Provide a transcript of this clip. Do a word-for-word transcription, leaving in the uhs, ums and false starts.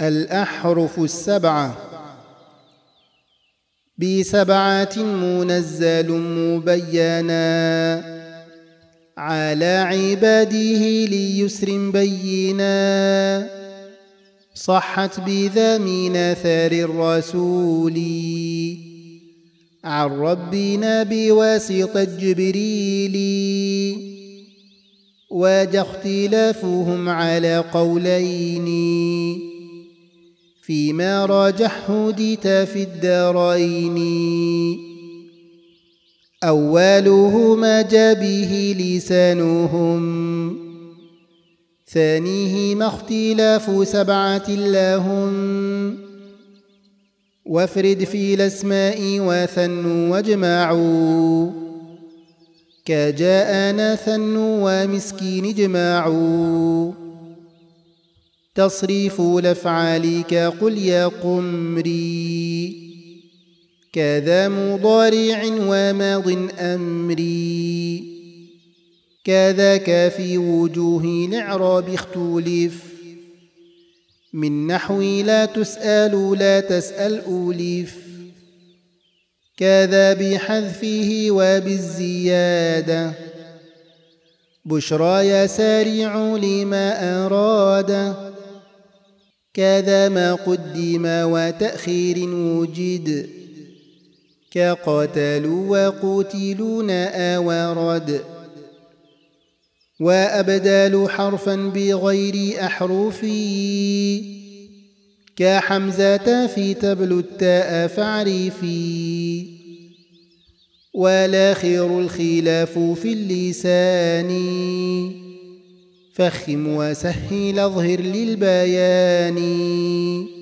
الأحرف السبعة بسبعة منزل مبينا على عباده ليسر بينا صحت بذا من أثار الرسول عن ربنا بواسطة جبريل وجاء اختلافهم على قولين فيما راجح هديت في الدارين أوله ما جاء به لسانهم ثانيه ما اختلاف سبعة لهم وافرد في الأسماء وثنوا واجمعوا كجاءنا ثنوا ومسكين اجمعوا تصريف الأفعال كقل يا قمري كذا مضارع وماض أمري كذاك في وجوه الإعراب اختلف من نحو لا تسأل لا تسأل أولف كذا بحذفه وبالزيادة بشرى يسارع لما أراد كذا ما قدم وتأخير وجد كقتلوا وقتلون أورد وأبدال حرفا بغير أحرف كحمزة في تبلو التاء فاعرفي والآخر الخلاف في اللسان فخم وسهل اظهر للبيان